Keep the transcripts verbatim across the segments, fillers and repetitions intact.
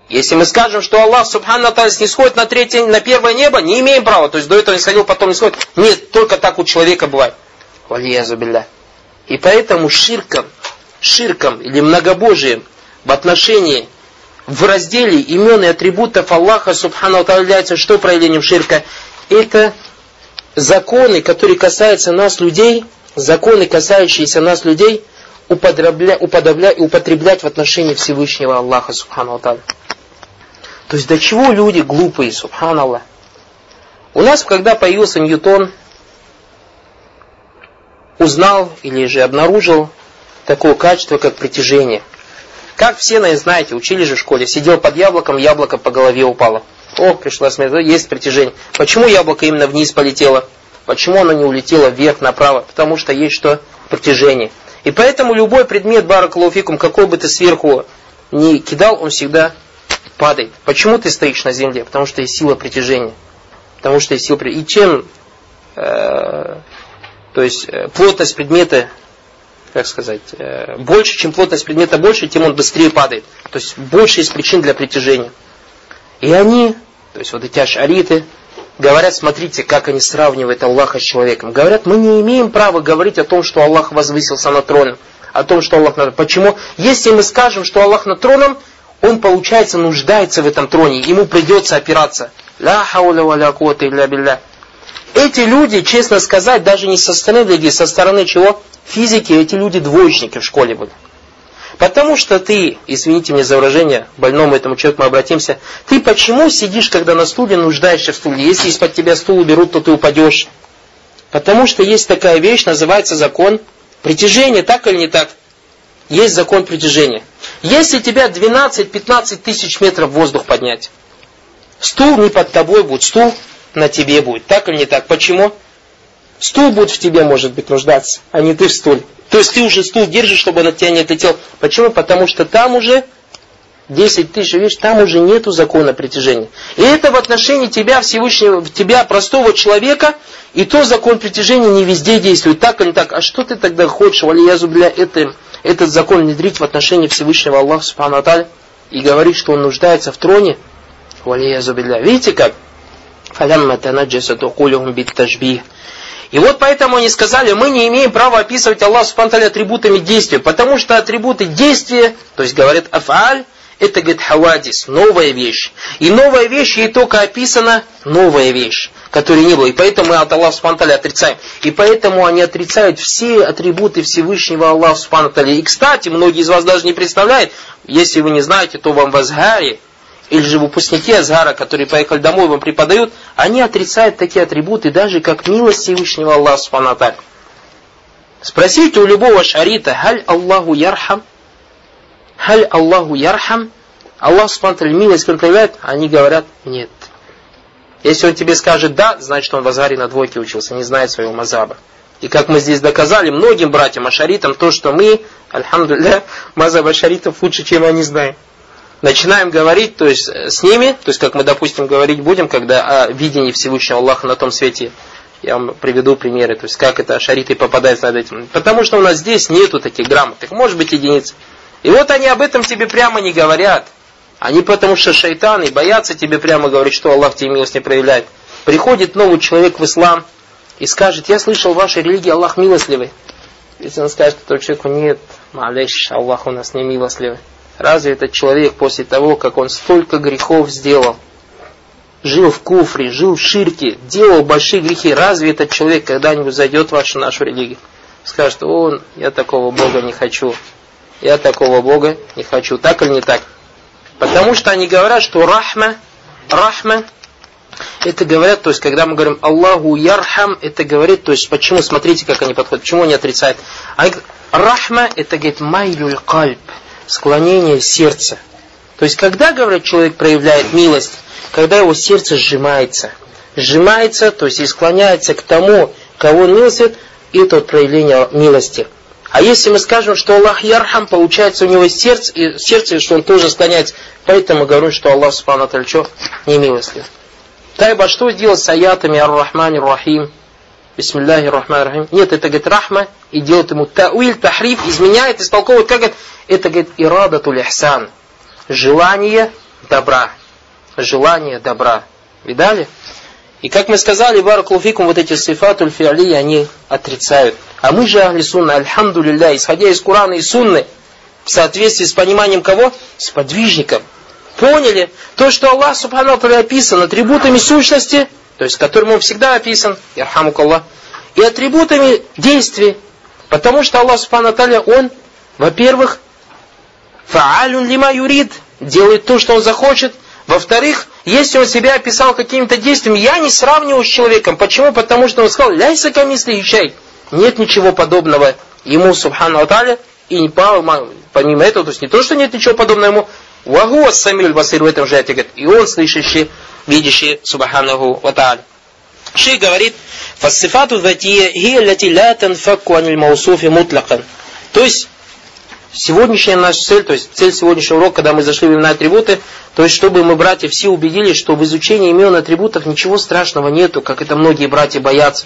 Если мы скажем, что Аллах Субхану ва Тааля снисходит на третье, на первое небо, не имеем права. То есть до этого не сходил, потом не сходит. Нет, только так у человека бывает. Валиязу билля. И поэтому ширком, ширком или многобожием в отношении, в разделе имен и атрибутов Аллаха Субхану ва Тааля является что проявлением ширка? Это законы, которые касаются нас, людей, законы, касающиеся нас, людей, уподобля, уподобля, употреблять в отношении Всевышнего Аллаха Субхану ва Тааля. То есть до чего люди глупые, субханаллах. У нас, когда появился Ньютон, узнал или же обнаружил такое качество, как притяжение. Как все, наверное, знаете, учили же в школе. Сидел под яблоком, яблоко по голове упало. О, пришла смерть, есть притяжение. Почему яблоко именно вниз полетело? Почему оно не улетело вверх, направо? Потому что есть что? Притяжение. И поэтому любой предмет, баракаллаху фикум, какой бы ты сверху ни кидал, он всегда падает. Почему ты стоишь на земле? Потому что есть сила притяжения. Потому что есть сила притяжения. И чем э, то есть э, плотность предмета, как сказать, э, больше, чем плотность предмета больше, тем он быстрее падает. То есть больше есть причин для притяжения. И они, то есть вот эти ашариты, говорят, смотрите, как они сравнивают Аллаха с человеком. Говорят, мы не имеем права говорить о том, что Аллах возвысился над троном. О том, что Аллах над... Почему? Если мы скажем, что Аллах над троном, он, получается, нуждается в этом троне. Ему придется опираться. Ла хауля ва ля куввата илля билля. Эти люди, честно сказать, даже не со стороны религии, со стороны чего? Физики, эти люди двоечники в школе были. Потому что ты, извините мне за выражение, больному этому человеку мы обратимся, ты почему сидишь, когда на стуле, нуждаешься в стуле? Если из-под тебя стул уберут, то ты упадешь. Потому что есть такая вещь, называется закон притяжения, так или не так? Есть закон притяжения. Если тебя двенадцать-пятнадцать тысяч метров в воздух поднять, стул не под тобой будет, стул на тебе будет. Так или не так? Почему? Стул будет в тебе, может быть, нуждаться, а не ты в стуле. То есть ты уже стул держишь, чтобы он от тебя не отлетел. Почему? Потому что там уже десять тысяч, видишь, там уже нету закона притяжения. И это в отношении тебя, Всевышнего, тебя, простого человека, и то закон притяжения не везде действует. Так или не так? А что ты тогда хочешь, валиязу билля, это, этот закон внедрить в отношении Всевышнего Аллаха Субхану ва Тааля и говорить, что он нуждается в троне? Валиязу билля. Видите как? فَلَمَّا تَنَجَّسَتْ عُقُولُهُمْ بِالتَّشْبِيهِ. И вот поэтому они сказали, мы не имеем права описывать Аллаха Субхану ва Тааля атрибутами действия, потому что атрибуты действия, то есть говорят аф'аль, это, говорит, хавадис, новая вещь. И новая вещь, ей только описана новая вещь, которой не было. И поэтому мы от Аллаха Субхану ва Тааля отрицаем. И поэтому они отрицают все атрибуты Всевышнего Аллаха Субхану ва Тааля. И, кстати, многие из вас даже не представляют, если вы не знаете, то вам в Азгаре, или же выпускники Азгара, которые поехали домой, вам преподают, они отрицают такие атрибуты, даже как милость Всевышнего Аллаха Субхану ва Тааля. Спросите у любого шарита, «Халь Аллаху ярхам?» «Халь Аллаху ярхам?» Аллах Субхану ва Тааля милость проявляет? Они говорят, нет. Если он тебе скажет «да», значит он в Азгаре на двойке учился, не знает своего мазаба. И как мы здесь доказали многим братьям ашаритам, то, что мы, альхамдулилля, мазаб ашаритов лучше, чем они знаем. Начинаем говорить, то есть с ними, то есть как мы, допустим, говорить будем, когда о видении Всевышнего Аллаха на том свете, я вам приведу примеры, то есть как это ашариты попадают над этим. Потому что у нас здесь нету таких грамотных, может быть единиц. И вот они об этом тебе прямо не говорят. Они потому что шайтаны боятся тебе прямо говорить, что Аллах тебе милость не проявляет. Приходит новый человек в ислам и скажет, я слышал в вашей религии Аллах милостливый. Если он скажет этому человеку, нет, малейш, Аллах у нас не милостливый. Разве этот человек после того, как он столько грехов сделал, жил в куфре, жил в ширке, делал большие грехи, разве этот человек когда-нибудь зайдет в вашу нашу религию? Скажет, о, я такого Бога не хочу, я такого Бога не хочу, так или не так? Потому что они говорят, что рахма, рахма, это говорят, то есть когда мы говорим Аллаху ярхам, это говорит, то есть почему, смотрите, как они подходят, почему они отрицают. Они говорят, рахма, это говорит майлюль кальб, склонение сердца. То есть, когда, говорят, человек проявляет милость, когда его сердце сжимается. Сжимается, то есть, и склоняется к тому, кого он милостит, это вот проявление милости. А если мы скажем, что Аллах ярхам, получается у него сердце, и сердце, что он тоже склоняется. Поэтому говорим, что Аллах Субхану ва Тааля что? Не милостлив. Тайба, что делать с аятами ар-Рахмани ар-Рахим? Бисмиллахи ар-Рахмани ар-Рахим. Нет, это, говорит, рахма, и делает ему тауиль, тахриф, изменяет, истолковывает, как это? Это, говорит, ирадатуль ихсан. Желание добра. Желание добра. Видали? И как мы сказали, баракулуфикум, вот эти сифатуль фи'ли, они отрицают. А мы же ахли сунна, альхамдулилля, исходя из Курана и сунны, в соответствии с пониманием кого? С подвижником. Поняли? То, что Аллах субхану ва тааля описан атрибутами сущности, то есть которым он всегда описан, ярхамукаллах, и атрибутами действий. Потому что Аллах субхану ва тааля, он, во-первых, фа'алюн лима юрид, делает то, что он захочет. Во-вторых, если он себя описал какими-то действиями, я не сравниваю с человеком. Почему? Потому что он сказал, ляйса камисли чай. Нет ничего подобного ему, субхану ва тааля, и помимо этого, то есть не то, что нет ничего подобного ему, ваху самиль басир, в этом же аяте говорит, и он слышащий, видящий, субханаху ва тааля. Шейх говорит, фассифату затия хия ляти ля танфакку аниль маусуфи мутлакан. То есть, сегодняшняя наша цель, то есть цель сегодняшнего урока, когда мы зашли в имена атрибуты, то есть чтобы мы, братья, все убедились, что в изучении имен атрибутов ничего страшного нету, как это многие братья боятся.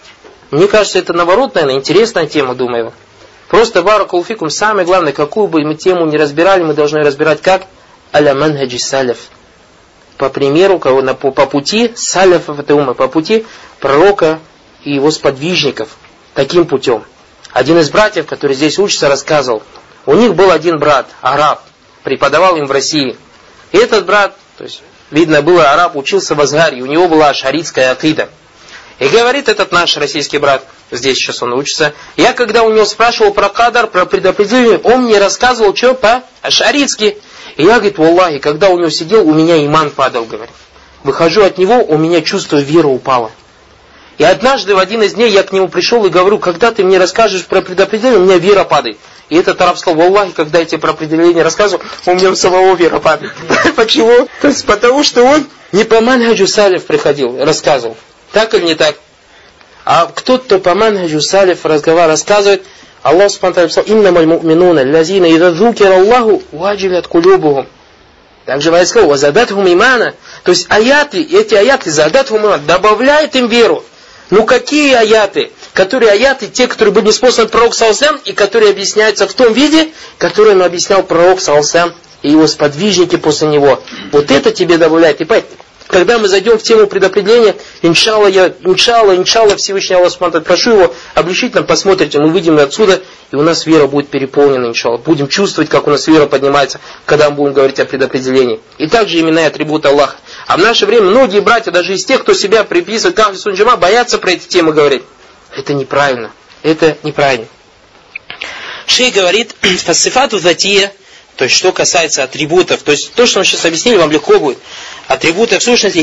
Мне кажется, это наоборот, наверное, интересная тема, думаю. Просто баракулуфикум, самое главное, какую бы мы тему ни разбирали, мы должны разбирать как? Аля манхаджи саляф. По примеру, по, по пути саляфов этой уммы, по пути пророка и его сподвижников. Таким путем. Один из братьев, который здесь учится, рассказывал, у них был один брат, араб, преподавал им в России. И этот брат, то есть, видно было, араб учился в Азгаре, у него была ашаритская акида. И говорит этот наш российский брат, здесь сейчас он учится, я когда у него спрашивал про кадар, про предопределение, он мне рассказывал, что по-ашаритски. И я, говорит, валлахи, когда у него сидел, у меня иман падал, говорит. Выхожу от него, у меня чувство веры упало. И однажды в один из дней я к нему пришел и говорю, когда ты мне расскажешь про предопределение, у меня вера падает. И этот араб сказал, валлахи, когда я тебе про определение рассказываю, у меня у самого вера падает. Почему? То есть потому что он не по манхаджу салиф приходил, рассказывал. Так или не так? А кто-то, кто по манхаджу салиф разговор рассказывает, Аллах субхану ва тааля сказал, иннамаль му'минуна лазина идза зукира Аллаху ваджилят кулюбухум. Также Ваид сказал, вазадатхум имана. То есть аяты, эти аяты задатхум иман, добавляют им веру. Ну какие аяты? Которые аяты, те, которые были неспосланы пророк саллаллаху и которые объясняются в том виде, которым объяснял пророк саллаллаху и его сподвижники после него. Вот это тебе добавляет. И поэтому, когда мы зайдем в тему предопределения, иншалла, я, иншалла, иншалла, Всевышний Аллах субхану ва тааля, прошу его облегчить нам, посмотрите, мы выйдем отсюда, и у нас вера будет переполнена, иншалла. Будем чувствовать, как у нас вера поднимается, когда мы будем говорить о предопределении. И также имена и атрибуты Аллаха. А в наше время многие братья, даже из тех, кто себя приписывает к ахлю сунна джама, боятся про эти темы говорить. Это неправильно. Это неправильно. Шейх говорит, фассифату затия, то есть что касается атрибутов, то есть то, что мы сейчас объяснили, вам легко будет. Атрибуты в сущности,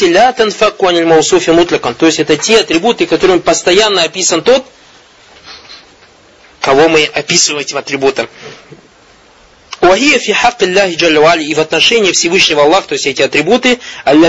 то есть это те атрибуты, которыми постоянно описан тот, кого мы описываем этим атрибутом. И в отношении Всевышнего Аллаха, то есть эти атрибуты,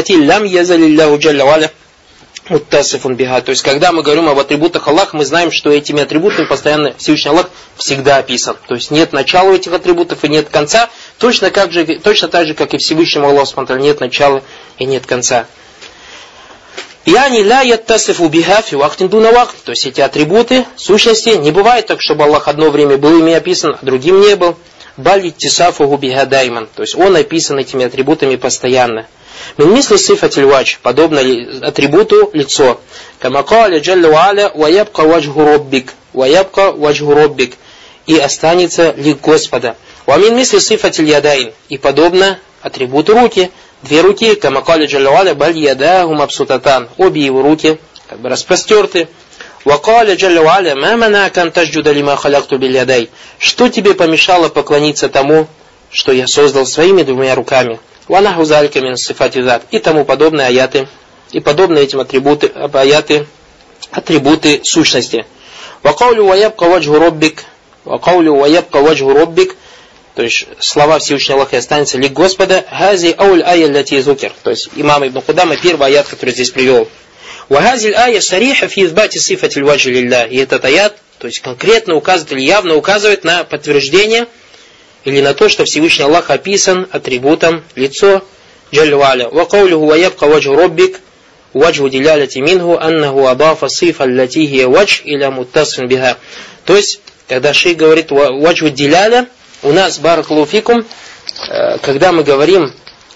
то есть когда мы говорим об атрибутах Аллаха, мы знаем, что этими атрибутами постоянно Всевышний Аллах всегда описан. То есть нет начала у этих атрибутов и нет конца, точно, как же, точно так же, как и Всевышнему Аллаху нет начала и нет конца. Яни ля яттасифу биха фи вахтин дуна вахт. То есть эти атрибуты, сущности, не бывает так, чтобы Аллах одно время был ими описан, а другим не был. Баль тисафуху биха дайман. То есть он описан этими атрибутами постоянно. Мин мисли сифатиль вадж, подобно атрибуту лицо. Кама каля джалла ва аля ва ябка ваджху роббик. Ва ябка ваджху роббик. И останется лик Господа. Ва мин мисли сифатиль ядайн. И подобно атрибуту руки. Две руки, кама каля джалла ва аля баль ядаху мабсутатан. Обе его руки как бы распростерты. Ва каля джалла ва аля ма манака ан тасджуда лима халякту биль ядай. Что тебе помешало поклониться тому, что я создал своими двумя руками? Ванаху залька мин сифати зат. И тому подобные аяты, и подобные этим атрибуты, аяты, атрибуты сущности. Вакаулю ваябка ваджху роббик, вакаулю ваябка ваджху роббик, то есть слова Всевышнего Аллаха и останется лик Господа, хази ауль ая ляти зукер. То есть имам Ибн Кудама, первый аят, который здесь привел. Вахази ая сариха фи избати сифати ваджи лилля. И этот аят, то есть конкретно указывает или явно указывает на подтверждение или на то, что Всевышний Аллах описан атрибутом лицо Джалля ва аля. Ва каулюху ва ябка ваджху роббик ваджху диляляти минху аннаху адафа сифа аллати хия вадж иля муттасфин биха. То есть, когда шейх говорит ваджху диляля, у нас, баракаллаху фикум, когда мы говорим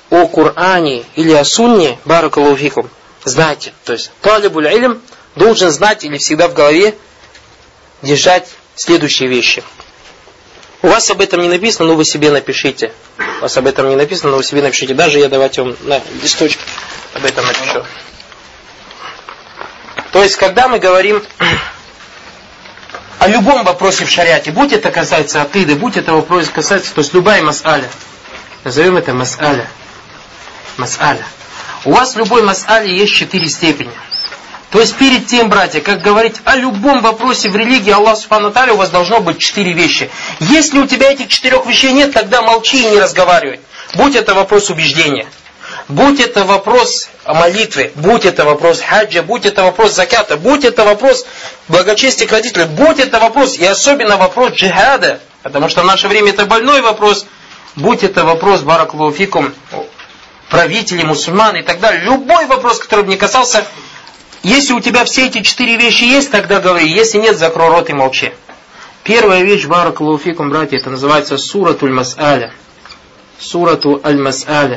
о Коране или о Сунне, баракаллаху фикум, знайте. То есть талибуль илм должен знать или всегда в голове держать следующие вещи. У вас об этом не написано, но вы себе напишите. У вас об этом не написано, но вы себе напишите. Даже я давайте вам на листочке об этом напишу. То есть, когда мы говорим о любом вопросе в шариате, будь это касается акиды, будь это вопрос касается, то есть любая мас'аля, назовем это мас'аля. Мас'аля. У вас в любой мас'але есть четыре степени. То есть перед тем, братья, как говорить о любом вопросе в религии, Аллах Субхану ва Тааля, у вас должно быть четыре вещи. Если у тебя этих четырех вещей нет, тогда молчи и не разговаривай. Будь это вопрос убеждения, будь это вопрос молитвы, будь это вопрос хаджа, будь это вопрос заката, будь это вопрос благочестия к родителям, будь это вопрос, и особенно вопрос джихада, потому что в наше время это больной вопрос, будь это вопрос, баракаллаху фикум, правителей, мусульман и так далее. Любой вопрос, который бы не касался. Если у тебя все эти четыре вещи есть, тогда говори. Если нет, закрой рот и молчи. Первая вещь, баракаллаху фикум, братья, это называется суратуль мас'аля. Сурату аль-мас'аля.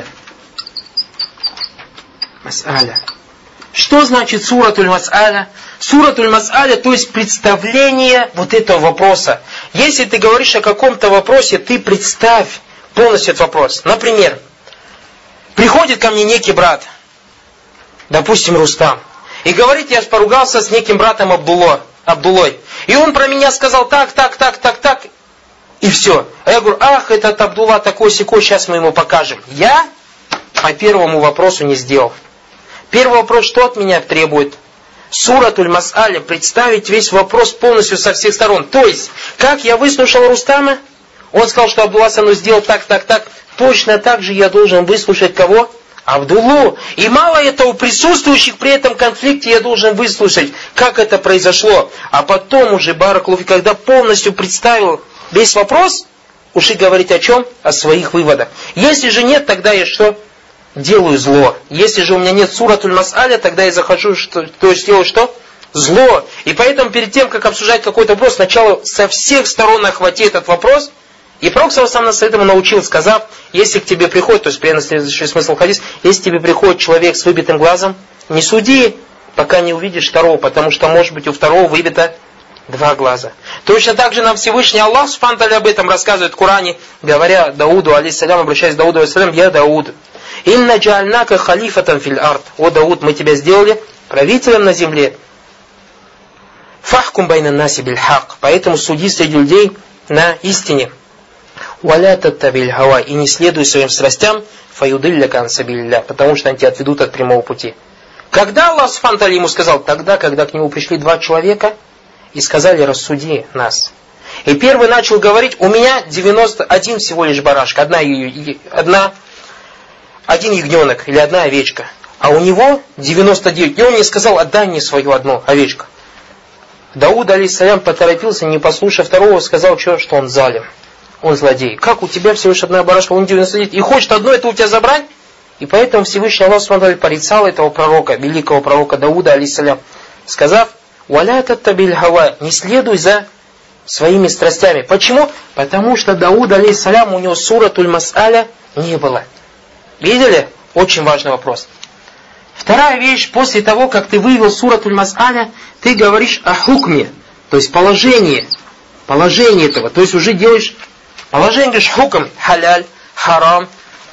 Мас'аля. Что значит суратуль мас'аля? Суратуль мас'аля, то есть представление вот этого вопроса. Если ты говоришь о каком-то вопросе, ты представь полностью этот вопрос. Например, приходит ко мне некий брат, допустим, Рустам, и говорит, я же поругался с неким братом Абдулло, Абдуллой. И он про меня сказал так, так, так, так, так. И все. А я говорю, ах, этот Абдулла такой-сякой, сейчас мы ему покажем. Я по первому вопросу не сделал. Первый вопрос, что от меня требует? Суратуль мас'аля, представить весь вопрос полностью со всех сторон. То есть, как я выслушал Рустама, он сказал, что Абдулла со мной сделал так, так, так. Точно так же я должен выслушать кого? Абдуллу. И мало этого, присутствующих при этом конфликте я должен выслушать, как это произошло. А потом уже, баракаллаху, когда полностью представил весь вопрос, уж и говорить о чем? О своих выводах. Если же нет, тогда я что? Делаю зло. Если же у меня нет суратуль мас'аля, тогда я захожу, что, то есть делаю что? Зло. И поэтому перед тем, как обсуждать какой-то вопрос, сначала со всех сторон охвати этот вопрос. И Пророк сам нас этому научил, сказав, если к тебе приходит, то есть примерно следующий смысл хадис, если к тебе приходит человек с выбитым глазом, не суди, пока не увидишь второго, потому что может быть у второго выбито два глаза. Точно так же нам Всевышний Аллах Субхану ва Тааля об этом рассказывает в Коране, говоря Дауду, алейхиссалям, обращаясь к Дауду, алейхиссалям, я Дауд, инна джаальнака халифатан фил ард, о Дауд, мы тебя сделали правителем на земле. Фахкум байна наси биль хак, поэтому суди среди людей на истине. Валя таттабиль хава, и не следуй своим страстям, фаюдилля кан сабилля, потому что они тебя отведут от прямого пути. Когда Аллах Субхану ва Тааля ему сказал? Тогда, когда к нему пришли два человека и сказали, рассуди нас. И первый начал говорить, у меня девяносто один всего лишь барашка, одна, одна, один ягненок или одна овечка. А у него девяносто девять. И он мне сказал, отдай мне свою одну овечку. Дауд, алейхиссалям, поторопился, не послушав второго, сказал, что, что он залим. Он злодей. Как у тебя всего лишь одна барашка, он девяносто девять, и хочет одно это у тебя забрать? И поэтому Всевышний Аллах Субхану ва Тааля порицал этого пророка, великого пророка Дауда, алейхиссалям, сказав, «Валя таттабиль хава», не следуй за своими страстями. Почему? Потому что Дауд, алейхиссалям, у него суратуль мас'аля не было. Видели? Очень важный вопрос. Вторая вещь, после того, как ты вывел суратуль мас'аля, ты говоришь о хукме, то есть положении, положение этого, то есть уже делаешь положение, говоришь хукм, халяль, харам,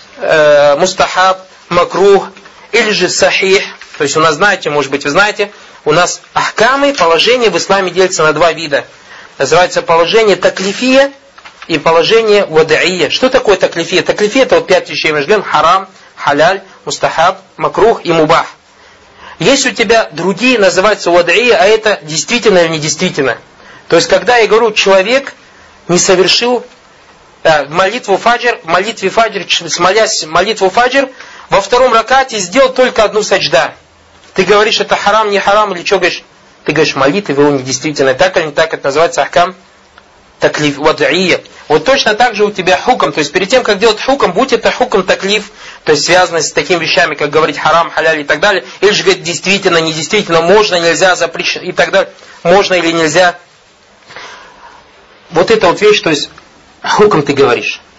э, мустахаб, макрух, или же сахих. То есть у нас, знаете, может быть, вы знаете, у нас ахкамы, положение в исламе делятся на два вида. Называется положение таклифия и положение вадаия. Что такое таклифия? Таклифия это вот пять вещей, мы ждем, харам, халяль, мустахаб, макрух и мубах. Есть у тебя другие, называются вадаия, а это действительно или недействительно. То есть, когда я говорю, человек не совершил э, молитву фаджр, в молитве фаджр, смолясь молитву фаджр, во втором ракате сделал только одну саджда. Ты говоришь, это харам, не харам, или что говоришь? Ты говоришь, молитва его недействительная. Так или не так, это называется ахкам таклиф вадаия. Вот точно так же у тебя хукам. То есть, перед тем, как делать хукам, будь это хукам таклиф, то есть, связанный с такими вещами, как говорить харам, халяль и так далее, или же говорить, действительно, недействительно, можно, нельзя, запрещено и так далее, можно или нельзя. Вот это вот вещь, то есть, хукам ты говоришь.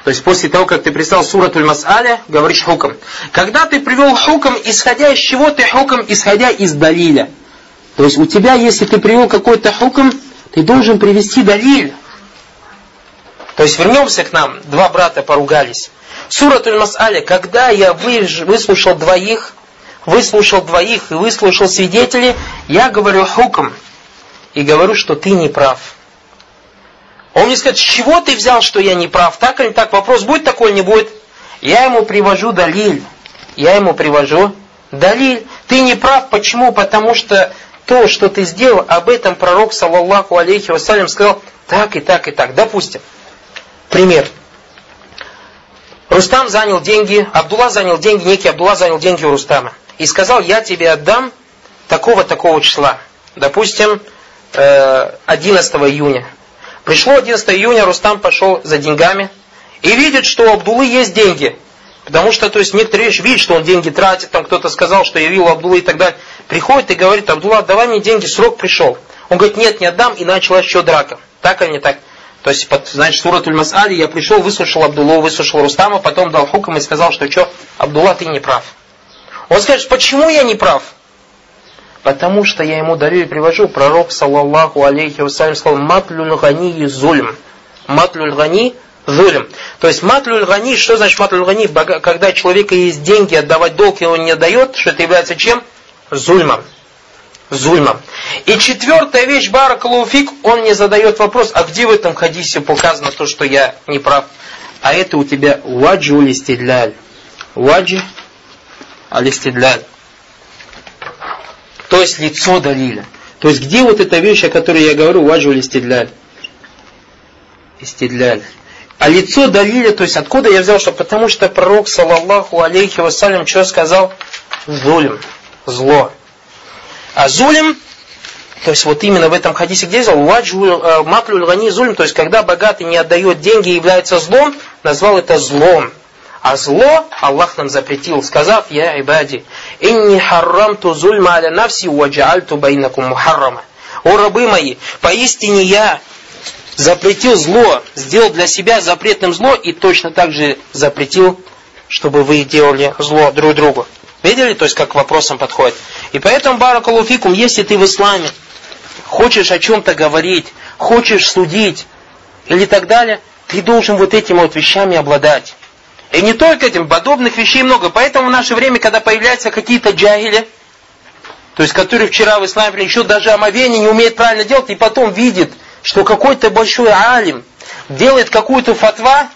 То есть после того, как ты представил суратуль мас'аля, говоришь хукм. Когда ты привел хукм, исходя из чего ты хукм? Исходя из далиля. То есть у тебя, если ты привел какой-то хукм, ты должен привести далиль. То есть вернемся к нам. Два брата поругались. Суратуль мас'аля, когда я выслушал двоих, выслушал двоих и выслушал свидетелей, я говорю хукм. И говорю, что ты не прав. Он мне скажет, с чего ты взял, что я не прав? Так или так, вопрос будет такой, не будет? Я ему привожу далиль. Я ему привожу далиль. Ты не прав, почему? Потому что то, что ты сделал, об этом пророк, саллаллаху алейхи вассалям, сказал так и так и так. Допустим, пример. Рустам занял деньги, Абдулла занял деньги, некий Абдулла занял деньги у Рустама. И сказал, я тебе отдам такого-такого числа. Допустим, одиннадцатого июня. Пришло одиннадцатого июня, Рустам пошел за деньгами и видит, что у Абдуллы есть деньги. Потому что, то есть, некоторые вещи видят, что он деньги тратит, там кто-то сказал, что я видел Абдуллы и так далее. Приходит и говорит, Абдулла, давай мне деньги, срок пришел. Он говорит, нет, не отдам, и началась еще драка. Так или не так? То есть, под, значит, суратуль мас'али, я пришел, выслушал Абдуллу, выслушал Рустама, потом дал хукм и сказал, что что, Абдулла, ты не прав. Он скажет, почему я не прав? Потому что я ему дарю и привожу. Пророк, саллаллаху алейхи вассалям, сказал, матлюль гани зульм. Матлюль гани зульм. То есть, матлюль гани, что значит матлюль гани? Когда человека есть деньги, отдавать долг его не дает, что это является чем? Зульмом. Зульмом. И четвертая вещь, баракаллаху фик, он мне задает вопрос, а где в этом хадисе показано то, что я не прав? А это у тебя ваджу листидляль. Ваджи алистидляль. То есть лицо далиля. То есть где вот эта вещь, о которой я говорю, ваджу листидляль? Истидляль. А лицо далиля, то есть откуда я взял, что? Потому что пророк, саллаллаху алейхи вассалям, что сказал? Зулим. Зло. А зулим, то есть вот именно в этом хадисе, где взял? Ваджу матлюль гани зулим, то есть когда богатый не отдает деньги и является злом, назвал это злом. А зло Аллах нам запретил, сказав, я ибади, инни харрамту зульма аля нафси ва джаальту байнакум мухаррама. О рабы мои, поистине я запретил зло, сделал для себя запретным зло и точно так же запретил, чтобы вы делали зло друг другу. Видели, то есть как к вопросам подходит. И поэтому, баракаллаху фикум, если ты в исламе хочешь о чем-то говорить, хочешь судить или так далее, ты должен вот этими вот вещами обладать. И не только этим, подобных вещей много. Поэтому в наше время, когда появляются какие-то джахили, то есть которые вчера в исламе еще даже омовение не умеет правильно делать, и потом видит, что какой-то большой алим делает какую-то фатва.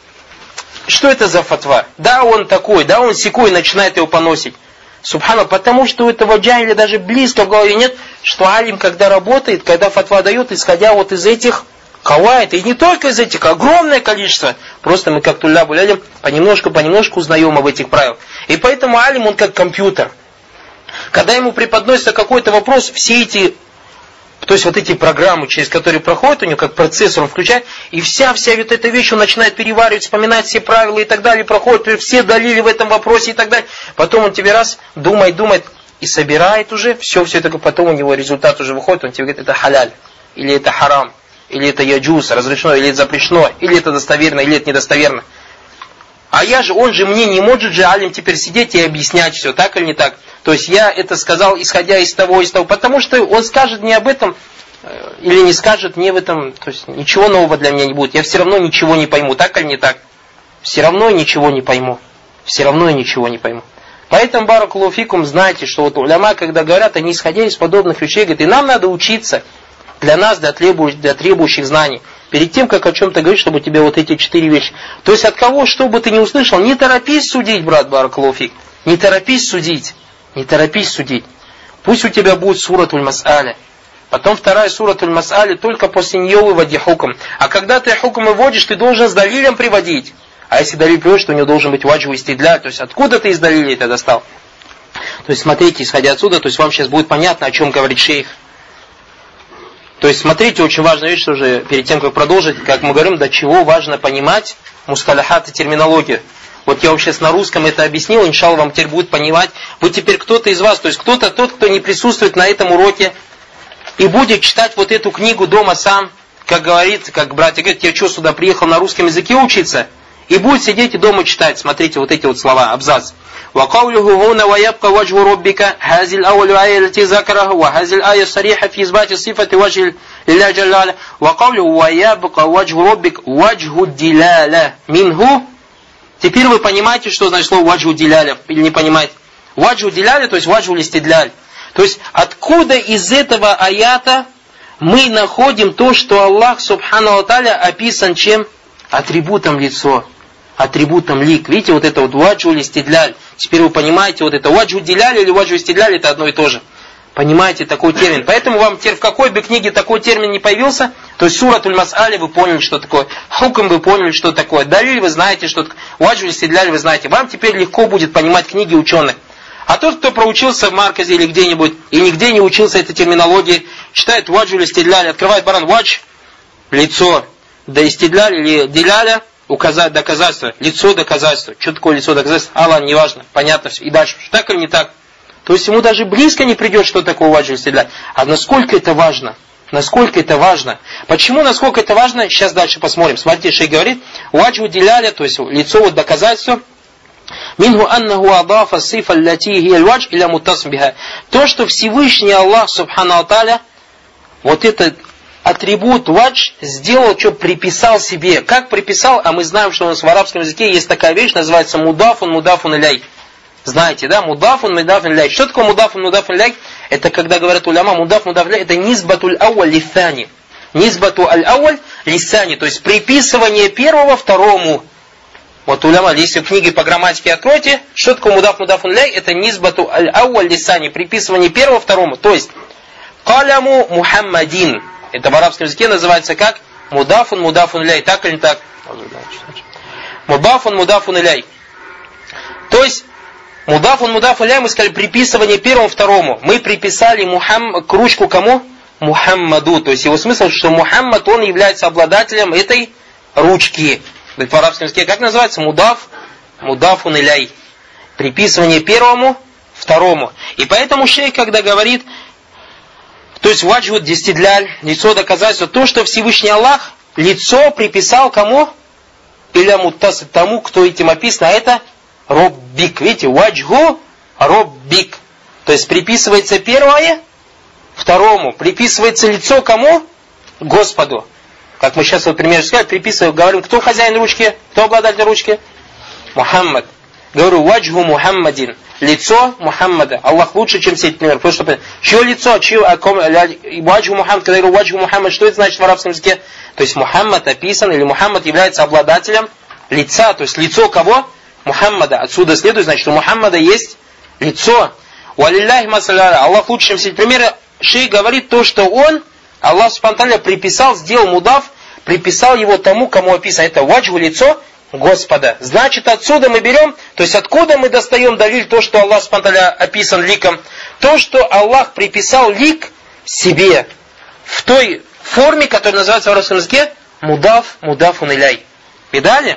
Что это за фатва? Да, он такой, да, он сякой, начинает его поносить. Субхана, потому что у этого джахиля даже близко в голове нет, что алим, когда работает, когда фатва дает, исходя вот из этих кавайд, и не только из этих, огромное количество. Просто мы как туллябуль алим понемножку-понемножку узнаем об этих правилах. И поэтому алим, он как компьютер. Когда ему преподносится какой-то вопрос, все эти, то есть вот эти программы, через которые проходят, у него как процессор он включает, и вся-вся вот эта вещь, он начинает переваривать, вспоминать все правила и так далее, проходит все далили в этом вопросе и так далее. Потом он тебе раз думает, думает и собирает уже, все-все это, потом у него результат уже выходит, он тебе говорит, это халяль, или это харам, или это яджуз, разрешено, или это запрещено, или это достоверно, или это недостоверно. А я же, он же мне не может же алим теперь сидеть и объяснять все, так или не так. То есть я это сказал, исходя из того, из того, потому что он скажет мне об этом, или не скажет мне в этом, то есть ничего нового для меня не будет. Я все равно ничего не пойму, так или не так. Все равно ничего не пойму. Все равно я ничего не пойму. Поэтому, баракаллаху фикум, знайте, что вот уляма, когда говорят, они исходя из подобных вещей, говорят, и нам надо учиться. Для нас, для требующих, для требующих знаний. Перед тем, как о чем-то говорить, чтобы тебе вот эти четыре вещи. То есть от кого, что бы ты ни услышал, не торопись судить, брат, баракаллаху фик. Не торопись судить. Не торопись судить. Пусть у тебя будет суратуль мас'аля. Потом вторая суратуль мас'аля, только после нее выводи хукм. А когда ты хукм выводишь, ты должен с далилем приводить. А если далиль приводишь, то у него должен быть ваджу истидля. То есть откуда ты из далиля это достал? То есть смотрите, исходя отсюда, то есть вам сейчас будет понятно, о чем говорит шейх. То есть смотрите, очень важная вещь, что же перед тем, как продолжить, как мы говорим, до чего важно понимать мусталахат и терминологию. Вот я вам сейчас на русском это объяснил, иншаллах, вам теперь будет понимать. Вот теперь кто-то из вас, то есть кто-то тот, кто не присутствует на этом уроке, и будет читать вот эту книгу дома сам, как говорится, как братья говорят, я что, сюда приехал на русском языке учиться? И будет сидеть и дома читать. Смотрите, вот эти вот слова, абзац. وقوله هنا ويبقى وجه ربك هذه الأول آية التي ذكرها وهذه الآية الصريحة في إثبات صفة وجه لله جل وعلا وقوله ويبقى وجه ربك وجه الدلالة منه. Теперь вы понимаете, что значит слово ваджу диляля, или не понимаете? Ваджу диляля, то есть ваджу листидляль. То есть откуда из этого аята мы находим то, что Аллах субхану ва тааля описан чем? Атрибутом лицо. Атрибутом лик. Видите, вот это вот ваджу листидляль. Теперь вы понимаете, вот это ваджу диляль или ваджу листидляль, это одно и то же. Понимаете такой термин. Поэтому вам теперь в какой бы книге такой термин не появился, то есть суратуль мас'али вы поняли, что такое, хукм вы поняли, что такое, далиль вы знаете, что такое, ваджу листидляль вы знаете. Вам теперь легко будет понимать книги ученых. А тот, кто проучился в марказе или где-нибудь, и нигде не учился этой терминологии, читает ваджу листидляль, открывает баран вадж, лицо, да истидляль или диляля, указать доказательство, лицо доказательство. Что такое лицо доказательство? А ладно, неважно, понятно все. И дальше, так или не так. То есть ему даже близко не придет, что такое ваджу листидляль. А насколько это важно? Насколько это важно? Почему, насколько это важно? Сейчас дальше посмотрим. Смотрите, шейх говорит, ваджу диляля, то есть лицо вот доказательство, минху аннаху адафа сифа лати хия вадж иля муттасим биха. То, что Всевышний Аллах субхану ва тааля вот этот атрибут вадж сделал, что приписал себе. Как приписал? А мы знаем, что у нас в арабском языке есть такая вещь, называется мудафун, мудафун иляй. Знаете, да? Мудафун, мудафун иляй. Что такое мудафун, мудафун иляй? Это когда говорят уляма, мудаф, мудаф иляй, это низбатуль ауаль лифани. Низбату аль-ауаль лисани. То есть приписывание первого второму. Вот уляма, если в книге по грамматике откройте, что такое мудаф, мудафун иляй? Это низбату аль-ауаль лисани. Приписывание первого второму. То есть, каляму Мухаммадин. Это в арабском языке называется как мудафун, мудафун иляй. Так или не так? Мудафун, мудафун иляй. То есть, мудафун, мудафун иляй, мы сказали приписывание первому, второму. Мы приписали Мухам... кружку кому? Мухаммаду. То есть, его смысл, что Мухаммад, он является обладателем этой ручки. В арабском языке как называется? Мудаф, мудафун иляй. Приписывание первому, второму. И поэтому шейх, когда говорит, то есть ваджу дистидляль, лицо доказательства, то, что Всевышний Аллах лицо приписал кому? Иля муттас, тому, кто этим описан, а это роббик. Видите, ваджгу роббик. То есть приписывается первое второму. Приписывается лицо кому? Господу. Как мы сейчас, вот, пример сказали, приписываем, говорим, кто хозяин ручки? Кто обладатель ручки? Мухаммад. Говорю, ваджгу Мухаммадин. Лицо Мухаммада. Аллах лучше, чем все эти примеры. Потому что, чье лицо, чье, ваджгу Мухаммад, когда я говорю ваджгу Мухаммад, что это значит в арабском языке? То есть Мухаммад описан, или Мухаммад является обладателем лица. То есть лицо кого? Мухаммада. Отсюда следует, значит, у Мухаммада есть лицо. Валилляхи масаляля. Аллах лучше, чем все эти примеры. Шейх говорит то, что он, Аллах спонтанно приписал, сделал мудаф, приписал его тому, кому описано. Это ваджгу, лицо Господа. Значит, отсюда мы берем, то есть откуда мы достаем далиль, то, что Аллах спонтанно описан ликом, то, что Аллах приписал лик себе в той форме, которая называется в арабском языке мудаф, мудафун иляй. Видали?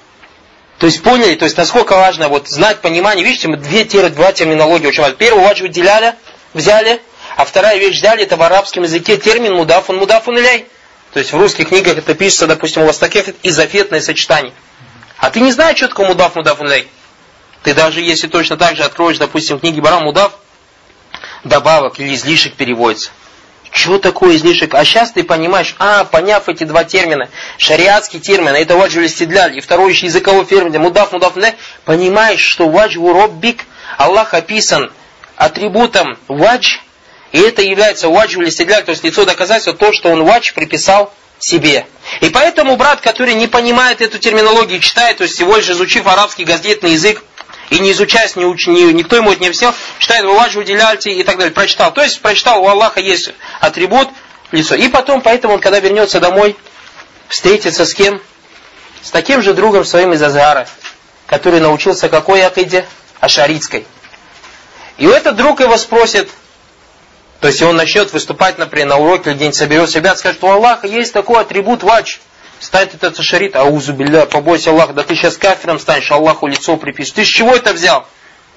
То есть поняли, то есть насколько важно вот знать понимание. Видите, мы две, два терминологии очень важны. Первую ваджу диляля взяли, а вторая вещь взяли, это в арабском языке термин мудафун, мудафун иляй. То есть в русских книгах это пишется, допустим, у вас такие изофетные сочетания. А ты не знаешь, что такое мудаф, мудафун иляй. Ты даже если точно так же откроешь, допустим, в книге Барам мудаф, добавок или излишек переводится. Что такое излишек? А сейчас ты понимаешь, а, поняв эти два термина, шариатский термин, это ваджу листидляль, и второй еще языковой термин, мудаф, мудафун иляй, понимаешь, что ваджу роббик, Аллах описан атрибутом вадж, и это является ваджу листидляль, то есть лицо доказательства, то, что он вадж приписал себе. И поэтому брат, который не понимает эту терминологию, читает, то есть всего лишь изучив арабский газетный язык, и не изучаясь, не уч, не, никто ему это не объяснял, читает ваджу диляльти и так далее, прочитал. То есть прочитал, у Аллаха есть атрибут, лицо. И потом, поэтому он, когда вернется домой, встретится с кем? С таким же другом своим из Азгара, который научился какой акиде? Ашаритской. И этот друг его спросит, то есть он начнет выступать, например, на уроке, или где-нибудь соберет себя, скажет, у Аллаха есть такой атрибут вадж. Станет этот ашарит, аузу билля, побойся Аллаха, да ты сейчас кафиром станешь, Аллаху лицо припишешь. Ты с чего это взял?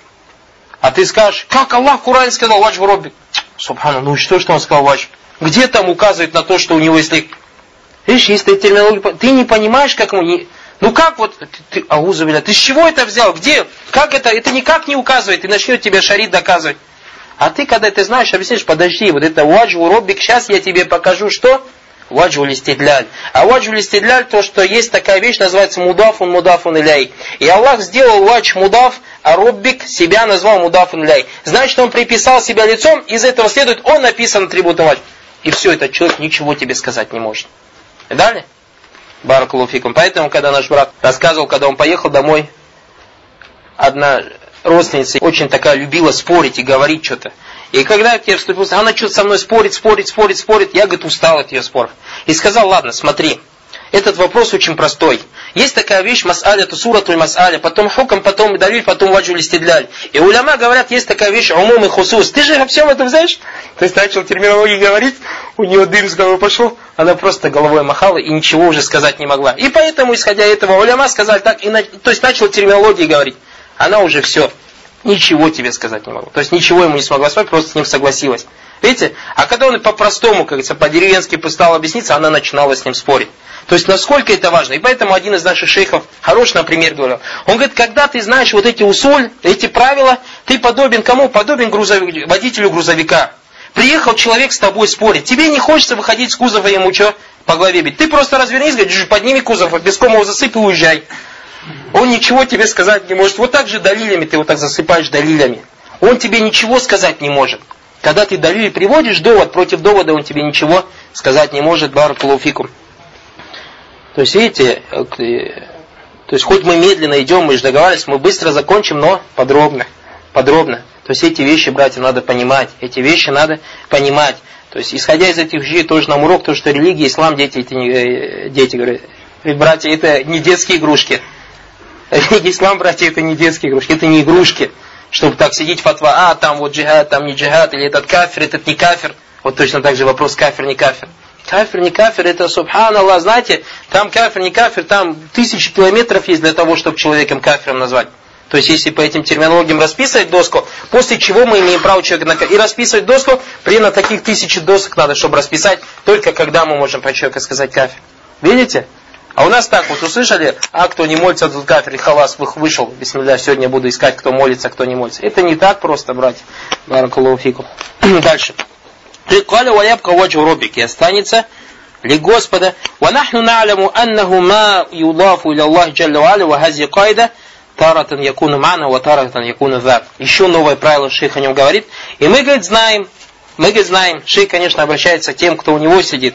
А ты скажешь, как Аллах в Коране сказал вадж в робби? Субхана, ну что, что он сказал вадж? Где там указывает на то, что у него есть лик? Видишь, есть терминология, ты не понимаешь, как ему... Не... Ну как вот, ты, ты, аузубилля, ты с чего это взял? Где? Как это? Это никак не указывает, и начнет тебе шарит доказывать. А ты, когда ты знаешь, объяснишь, подожди, вот это ваджу роббик, сейчас я тебе покажу, что? Ваджу листидляль. А ваджу листидляль, то, что есть такая вещь, называется мудафун, мудафун иляй. И Аллах сделал вадж мудаф, а роббик себя назвал мудафун иляй. Значит, он приписал себя лицом, из этого следует, он написан атрибутом вадж. И все, этот человек ничего тебе сказать не может. И далее? Баракаллаху фикум. Поэтому, когда наш брат рассказывал, когда он поехал домой, одна родственница очень такая любила спорить и говорить что-то. И когда я к ней вступился, она что-то со мной спорит, спорит, спорит, спорит. Я, говорит, устал от ее споров. И сказал, ладно, смотри, этот вопрос очень простой. Есть такая вещь, мас'аля, то суратуль мас'аля, потом хукам, потом далиль, потом ваджу листидляль. И уляма говорят, есть такая вещь, умум и хусус. Ты же во всем этом знаешь? То есть начал терминологию говорить, у нее дым с головы пошел, она просто головой махала и ничего уже сказать не могла. И поэтому, исходя из этого, уляма сказали так, и на... то есть начал терминологию говорить. Она уже все. Ничего тебе сказать не могла. То есть ничего ему не смогла сказать, просто с ним согласилась. Видите? А когда он по-простому, как говорится, по-деревенски стал объясниться, она начинала с ним спорить. То есть насколько это важно. И поэтому один из наших шейхов, хороший, например, говорил, он говорит, когда ты знаешь вот эти усуль, эти правила, ты подобен кому? Подобен грузовик, водителю грузовика. Приехал человек с тобой спорить. Тебе не хочется выходить с кузова и ему что? По голове бить. Ты просто развернись, говоришь, подними кузов, песком его засыпь и уезжай. Он ничего тебе сказать не может. Вот так же далилями, ты вот так засыпаешь далилями. Он тебе ничего сказать не может. Когда ты далили приводишь довод, против довода он тебе ничего сказать не может. Баракаллаху фикум. То есть, видите, то есть хоть мы медленно идем, мы же договаривались, мы быстро закончим, но подробно. Подробно. То есть эти вещи, братья, надо понимать. Эти вещи надо понимать. То есть, исходя из этих вещей, тоже нам урок, то, что религия, ислам, дети, это не, дети, говорят, братья, это не детские игрушки. Ислам, братья, это не детские игрушки, это не игрушки. Чтобы так сидеть фатва, а там вот джихад, там не джихад, или этот кафир, этот не кафир. Вот точно так же вопрос кафир, не кафир. Кафир, не кафир, это субханаллах, знаете, там кафир, не кафир, там тысячи километров есть для того, чтобы человеком кафиром назвать. То есть, если по этим терминологиям расписывать доску, после чего мы имеем право человека на... И расписывать доску, примерно таких тысячи досок надо, чтобы расписать, только когда мы можем про человека сказать кафир. Видите? А у нас так вот услышали, а кто не молится, тут кафир, и халас вышел. Бисмилля, сегодня буду искать, кто молится, кто не молится. Это не так просто, братья. Баракаллаху фикум. Дальше. Каля ваябка ваджу роббики, останется ли Господа. Ва нахну на'ляму аннаху ма юдафу иля Аллахи джалля ва аля ва хази кайда таратан якуну мана ва таратан якуну зат. Еще новое правило шейх о нем говорит. И мы, говорит, знаем, мы, говорит, знаем, шейх, конечно, обращается к тем, кто у него сидит.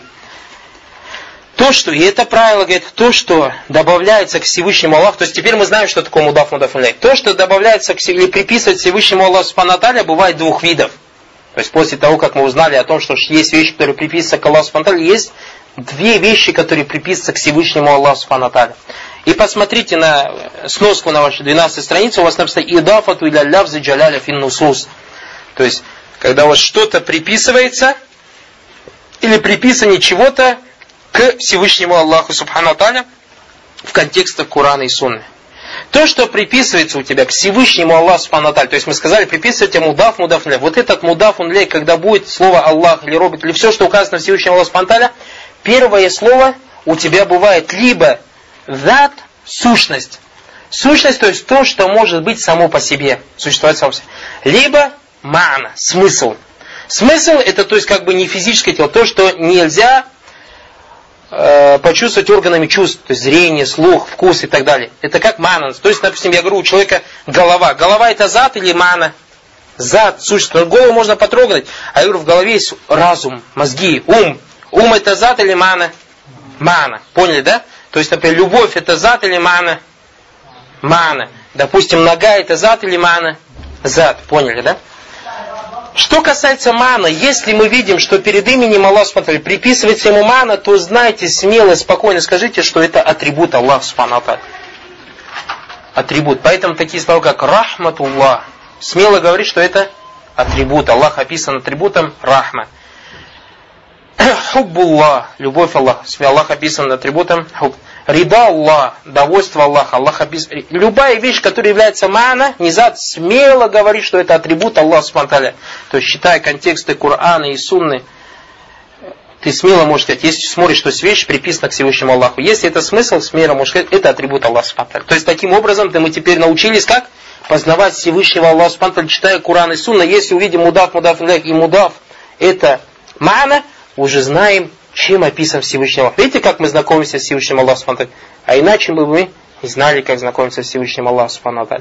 То, что, и это правило, говорит, то, что добавляется к Всевышнему Аллаху, то есть теперь мы знаем, что такое мудаф, мудаф иляй. То, что добавляется к, или приписывать Всевышнему Аллаху субхану ва тааля, бывает двух видов. То есть после того, как мы узнали о том, что есть вещи, которые приписываются к Аллаху субхану ва тааля, есть две вещи, которые приписываются к Всевышнему Аллаху субхану ва тааля. И посмотрите на сноску на вашей двенадцатой странице, у вас написано «Идафату иля лявзи джаляля фин нусус». То есть, когда у вас что-то приписывается, или приписание чего-то к Всевышнему Аллаху субхану ва тааля в контекстах Корана и Сунны. То, что приписывается у тебя к Всевышнему Аллаху субхану ва тааля, то есть мы сказали, приписывайте мудаф, мудаф иляй. Вот этот мудаф иляй, когда будет слово Аллах или робот, или все, что указано Всевышнему Аллаху субхану ва тааля, первое слово у тебя бывает либо зат, сущность. Сущность, то есть то, что может быть само по себе, существовать само по себе. Либо ма'на, смысл. Смысл это, то есть как бы не физическое тело, то, что нельзя э, почувствовать органами чувств, то есть зрение, слух, вкус и так далее. Это как ма'на. То есть, допустим, я говорю, у человека голова. Голова это зат или ма'на? Зат, сущность. Голову можно потрогать, а я говорю, в голове есть разум, мозги, ум. Ум это зат или ма'на? Ма'на. Поняли, да? То есть, например, любовь это зат или ма'на? Ма'на. Допустим, нога это зат или ма'на? Зат. Поняли, да? Что касается ма'на, если мы видим, что перед именем Аллаха субхану ва тааля приписывается ему ма'на, то знайте смело, спокойно скажите, что это атрибут Аллаха субхану ва тааля. Атрибут. Поэтому такие слова, как рахматуллах, смело говорить, что это атрибут. Аллах описан атрибутом рахма. Хуббуллах, любовь Аллаха. Аллах описан атрибутом хуб. Рида Аллах, довольство Аллаха. Аллах описан. Любая вещь, которая является ма'на, низад, смело говорит, что это атрибут Аллаха субхану ва тааля. То есть, читая контексты Корана и Сунны, ты смело можешь сказать, если смотришь, что вещь приписана к Всевышнему Аллаху. Если это смысл, смело можешь сказать, это атрибут Аллаха субхану ва тааля. То есть таким образом мы теперь научились как? Познавать Всевышнего Аллаха субхану ва тааля, читая Коран и Сунна. Если увидим мудаф, мудаф и мудаф, это ма'на, уже знаем, чем описан Всевышний Аллах. Видите, как мы знакомимся с Всевышним Аллахом субхану ва тааля? А иначе бы мы не знали, как знакомиться с Всевышним Аллахом субхану ва тааля.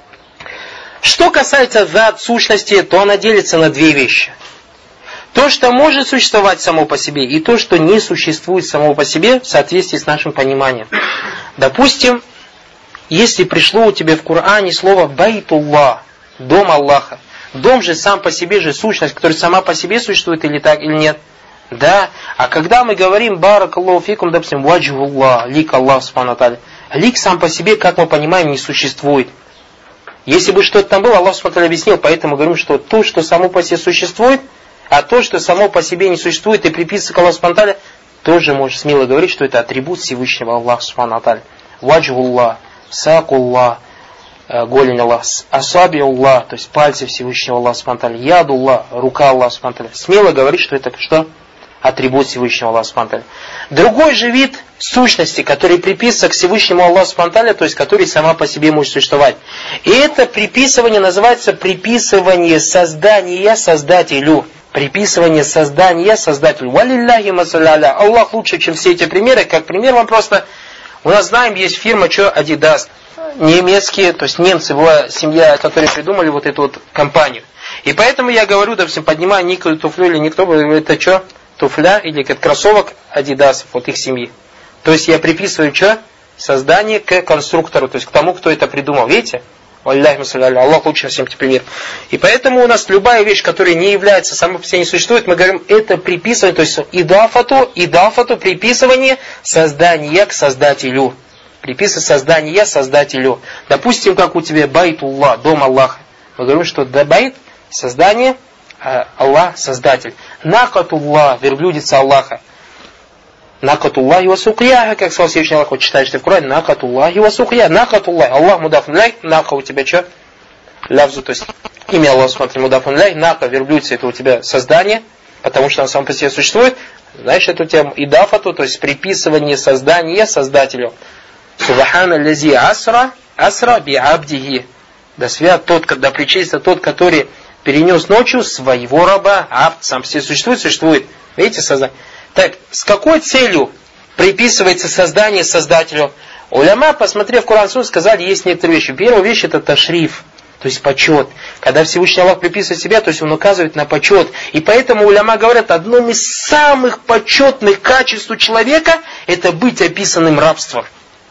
Что касается зат сущности, то она делится на две вещи. То, что может существовать само по себе, и то, что не существует само по себе в соответствии с нашим пониманием. Допустим, если пришло у тебя в Коране слово «Байтуллах», «Дом Аллаха», дом же сам по себе же сущность, которая сама по себе существует или так, или нет? Да. А когда мы говорим «Баракаллаху фикум», допустим, «Ваджхуллах», «Лик Аллах субхану ва тааля», лик сам по себе, как мы понимаем, не существует. Если бы что-то там было, Аллах субхану ва тааля объяснил, поэтому говорим, что то, что само по себе существует, а то, что само по себе не существует и приписывается к Аллаху субхану ва тааля, тоже можешь смело говорить, что это атрибут Всевышнего Аллаха субхану ва тааля. Ваджхуллах, сакуллах, голень Аллах, асаби Аллах, то есть пальцы Всевышнего Аллаха субхану ва тааля, ядуллах, рука Аллаха субхану ва тааля. Смело говорить, что это что? Атрибут Всевышнего Аллаха субхану ва тааля. Другой же вид сущности, который приписывается к Всевышнему Аллаху субхану ва тааля, то есть который сама по себе может существовать. И это приписывание называется приписывание создания Создателю. Приписывание создания Создателю. Валилляхи масалляля. Аллах лучше, чем все эти примеры. Как пример вам просто... У нас, знаем, есть фирма, что Adidas. Немецкие, то есть немцы, была семья, которые придумали вот эту вот компанию. И поэтому я говорю, допустим, поднимаю никакую туфлю или никто, это что? Туфля или как кроссовок Adidas, вот их семьи. То есть я приписываю что? Создание к конструктору, то есть к тому, кто это придумал. Видите? Аллах лучше всем пример. И поэтому у нас любая вещь, которая не является, сама по себе не существует, мы говорим, это приписывание, то есть идафату, идафату, приписывание создания к Создателю. Приписывать создание Создателю. Допустим, как у тебя Байтуллах, дом Аллаха. Мы говорим, что байт, создание, Аллах, Создатель. Накатуллах, верблюдица Аллаха. Накатуллахи ва сукьяха, как сказал Всевышний Аллах, вот читаешь ты в Коране, накатуллахи ва сукья, накатуллахи, Аллах мудафун ляй, нака у тебя что? Лавзу, то есть имя Аллаха, смотри, мудафун ляй, нака, верблюдица, это у тебя создание, потому что оно само по себе существует, значит, это у тебя идафату, то есть приписывание создания Создателю. Субхана лази асра, асра би абдихи. Да свят тот, когда причастится тот, который перенес ночью своего раба, абд сам по себе существует, существует. Видите, создание. Так, с какой целью приписывается создание Создателю? Уляма, посмотрев Коран Сунну, сказали, есть некоторые вещи. Первая вещь это ташриф, то есть почет. Когда Всевышний Аллах приписывает себя, то есть он указывает на почет. И поэтому уляма говорят, одном из самых почетных качеств у человека это быть описанным рабством.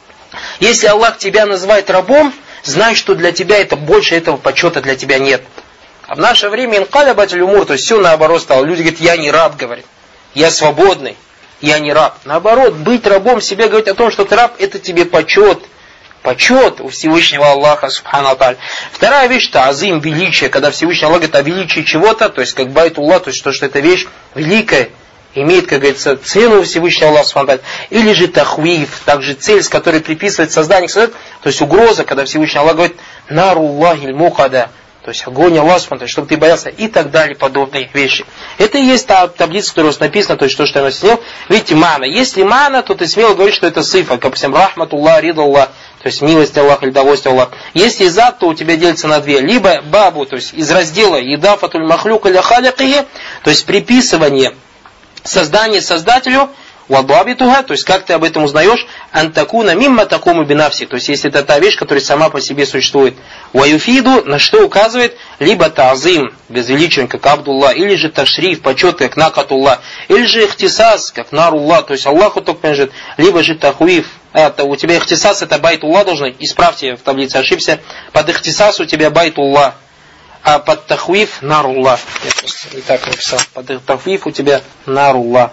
Если Аллах тебя называет рабом, знай, что для тебя это больше этого почета для тебя нет. А в наше время инкалябатель умур, то есть все наоборот стало. Люди говорят, я не раб, говорят. Я свободный, я не раб. Наоборот, быть рабом, себе говорить о том, что ты раб, это тебе почет. Почет у Всевышнего Аллаха, субхану ва тааля. Вторая вещь, это азим, величие. Когда Всевышний Аллах говорит о величии чего-то, то есть как Байтуллах, то есть то, что эта вещь великая, имеет, как говорится, цену Всевышнего Аллаха, субхану ва тааля. Или же тахвиф, также цель, с которой приписывает создание, то есть угроза, когда Всевышний Аллах говорит наруллахиль мухада. То есть огонь Аллаха, чтобы ты боялся, и так далее, подобные вещи. Это и есть та таблица, которая у вас написана, то есть то, что я снял. Видите, мана. Если мана, то ты смело говоришь, что это сифа, как, допустим, рахматуллах, ридаллах, то есть милость Аллаха или довольствие Аллаха. Если зад, то у тебя делится на две. Либо бабу, то есть из раздела идафатуль махлюк или халякихи, то есть приписывание создания Создателю, вадабитуха, то есть как ты об этом узнаешь, антакуна мимма такому бинавси, то есть если это та вещь, которая сама по себе существует. Ваюфиду, на что указывает, либо таазим, безвеличие, как Абдуллах, или же ташриф, почет, как накатуллах, или же ихтисас, как наруллах, то есть Аллаху только принадлежит, либо же тахуиф, это, у тебя ихтисас это байтуллах должен, исправьте, в таблице ошибся, под ихтисас у тебя байтуллах, а под тахуиф наруллах. Я просто не так написал, под тахуиф у тебя наруллах.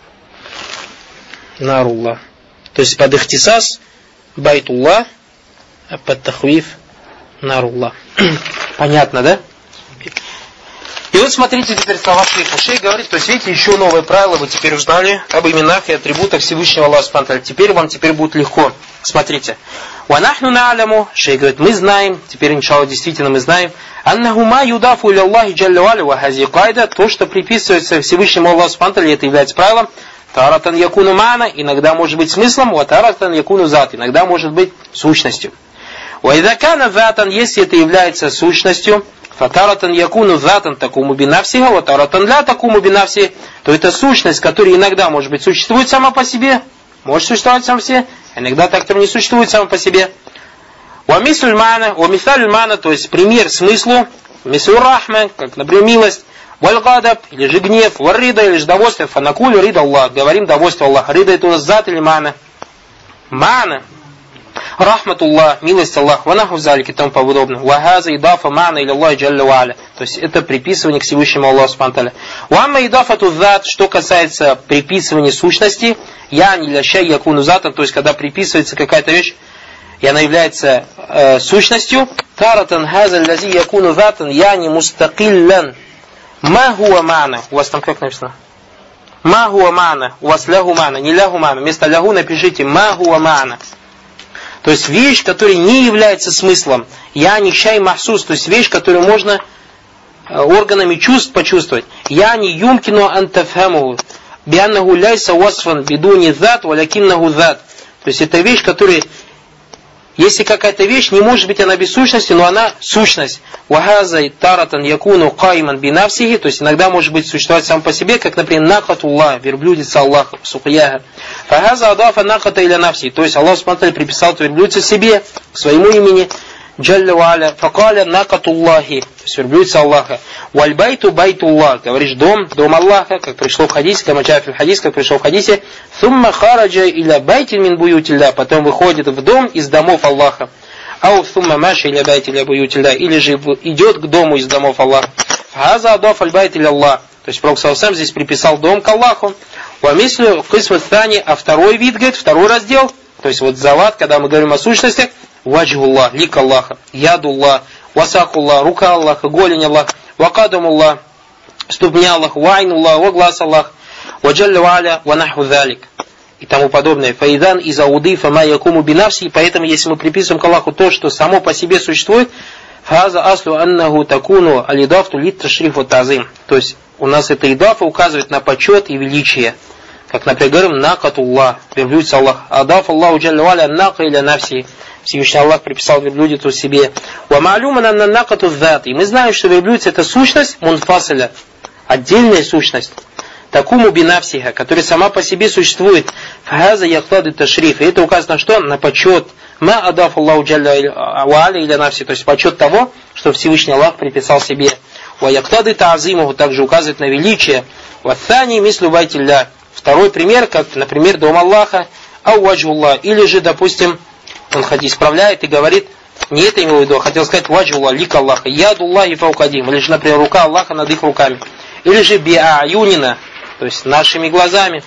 Наруллах. То есть под ихтисас байтуллах, а под тахвиф наруллах. Понятно, да? И вот смотрите теперь слова шейха. Шейх говорит, то есть видите, еще новое правило вы теперь узнали об именах и атрибутах Всевышнего Аллаха субхану ва тааля. Теперь вам теперь будет легко. Смотрите. وَنَحْنُ نَعْلَمُ, шейх говорит, мы знаем, теперь, иншаллах, действительно мы знаем, أَنَّهُ مَا يُضَافُ إِلَى اللَّهِ جَلَّ وَعَلَى وَهَذِهِ قَاعِدَةٌ, то, что приписывается Всевышнему Аллаху Субхану ва Тааля, это является правилом, таратан якуну ма'на, иногда может быть смыслом, ва таратан якуну зат, иногда может быть сущностью. Ва идза кана затан, если это является сущностью, фатаратан якуну затан такуму бинавсиха, ва таратан ля такуму бинавсиха, то это сущность, которая иногда может быть существует сама по себе, может существовать сама по себе, иногда так, которая не существует сама по себе. Ва мислюль ма'на, ва мисалюль ма'на, то есть пример смыслу, мислюль рахма, как, например, милость, валь-гадаб, или же гнев, вар-рида, или же довольствие, фанакулю рида Аллах, говорим довольство Аллаха. Рида это у нас зат или мана? Мана. Рахматуллах, милость Аллаха, ванаху залики и тому подобное. Вахаза идафа мана или Аллах джалля ва'аля. То есть это приписывание к Всевышнему Аллаху Субхану ва Тааля. Уамма идафату зат, что касается приписывания сущности, яни ля шай якуну затан, то есть когда приписывается какая-то вещь, и она является э, сущностью, таратан хаза лази якуну затан, яни мустакиллян. Ма хуа мана. У вас там как написано? Ма хуа мана. У вас лягу мана. Не лягу мана. Вместо лягу напишите ма хуа мана. То есть вещь, которая не является смыслом. Я не шай махсус. То есть вещь, которую можно органами чувств почувствовать. Я не юмкину антафхаму. Бианнаху ляйса васфан бидуни зат валякиннаху зат. То есть это вещь, которая... Если какая-то вещь, не может быть она без сущности, но она сущность. Вахазай таратан якуну кайман бинавсихи, то есть иногда может быть существовать сам по себе, как, например, накатуллах, верблюдица Аллаха, сухаяха. Фахаза адафа наката иля навси, то есть Аллах смотрел, приписал верблюдица себе, к своему имени, джалля ва'аля, факаля накатуллахи, то есть верблюдица Аллаха. Вальбайту байтуллах, говоришь дом, дом Аллаха, как пришло в хадисе, камаджафиль хадис, как пришло в хадисе, сумма хараджа иля байтин мин буютилля, потом выходит в дом из домов Аллаха. Ау сумма маша иля байтин иля буютилля, или же идет к дому из домов Аллаха. Хаза адаф аль байт иля Аллах, то есть Пророк сам здесь приписал дом к Аллаху. Уамислю кисмат тани, а второй вид, говорит, второй раздел, то есть вот зават, когда мы говорим о сущностях, ваджхуллах, лик Аллаха, ядуллах, васакуллах, рука Аллаха, голень Аллаха, вакадамуллах, ступня Аллах, вайнуллах, воглас Аллах, ваджалля ва'аля, ванаху залик и тому подобное. Фаидан из ауды фама якуму бинавси, поэтому если мы приписываем к Аллаху то, что само по себе существует, фаза аслу аннаху такуну алидафту лит ташрифу тазим. То есть у нас эта идафа указывает на почет и величие. Как, например, говорим, накатуллах, верблюдица Аллах, адаф Аллаху джалля ва'аля нака иля навси. Всевышний Аллах приписал верблюдицу себе. Вамалюма на накату зат. И мы знаем, что верблюдица это сущность мунфасиля, отдельная сущность. Такуму бинавсиха, которая сама по себе существует. Фахаза яхтады ташриф. И это указано на что? На почет. Ма адаф Аллаху джалля ва'аля иля навси. То есть почет того, что Всевышний Аллах приписал себе. Ва яхтады та'азимуху, также указывает на величие. Ваthani мислю байтилля. Второй пример, как, например, дом Аллаха, ау ваджуллах. Или же, допустим, он хоть исправляет и говорит, не это имел в виду, а хотел сказать ваджуллах, лик Аллаха, ядуллахи фаукадим, или же, например, рука Аллаха над их руками, или же би'аюнина, то есть нашими глазами,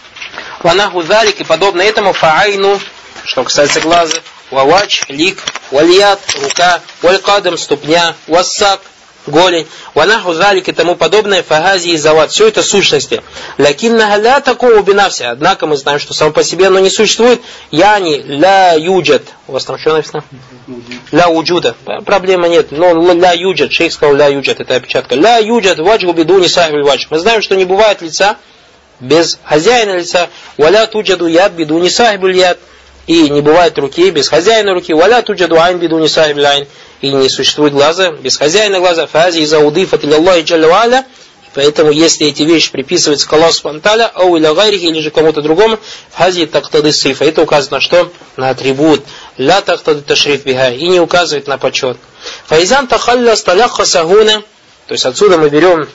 ванаху залик и подобно этому фаайну, что касается глаза, вавач, лик, вальят, рука, валькадам, ступня, вассак, голень, ванаху залик и тому подобное, фагази и зават. Все это сущности. Лякинна ля такого бинавси. Однако мы знаем, что само по себе оно не существует. Яни ля юджат. У вас там что написано? Ля уджуда. Проблемы нет. Но ля юджат. Шейх сказал ля юджат. Это опечатка. Ля юджат ваджгу бидуни сахиб ваджг. Мы знаем, что не бывает лица без хозяина лица. Валя туджаду яд бидуни сахиб яд. И не бывает руки без хозяина руки. Валя туджаду айн бидуни сахиб айн. И не существует глаза без хозяина глаза. Фази из аудифат или Аллахи джалля ва'аля. Поэтому, если эти вещи приписываются к Аллаху субхану ва тааля, ау иля гайрихи, или же кому-то другому, фази тактады сифа. Это указано что? На атрибут. Ля тактады ташриф биха. И не указывает на почет. Фаизан тахалля сталяха сагуна. То есть отсюда мы берем,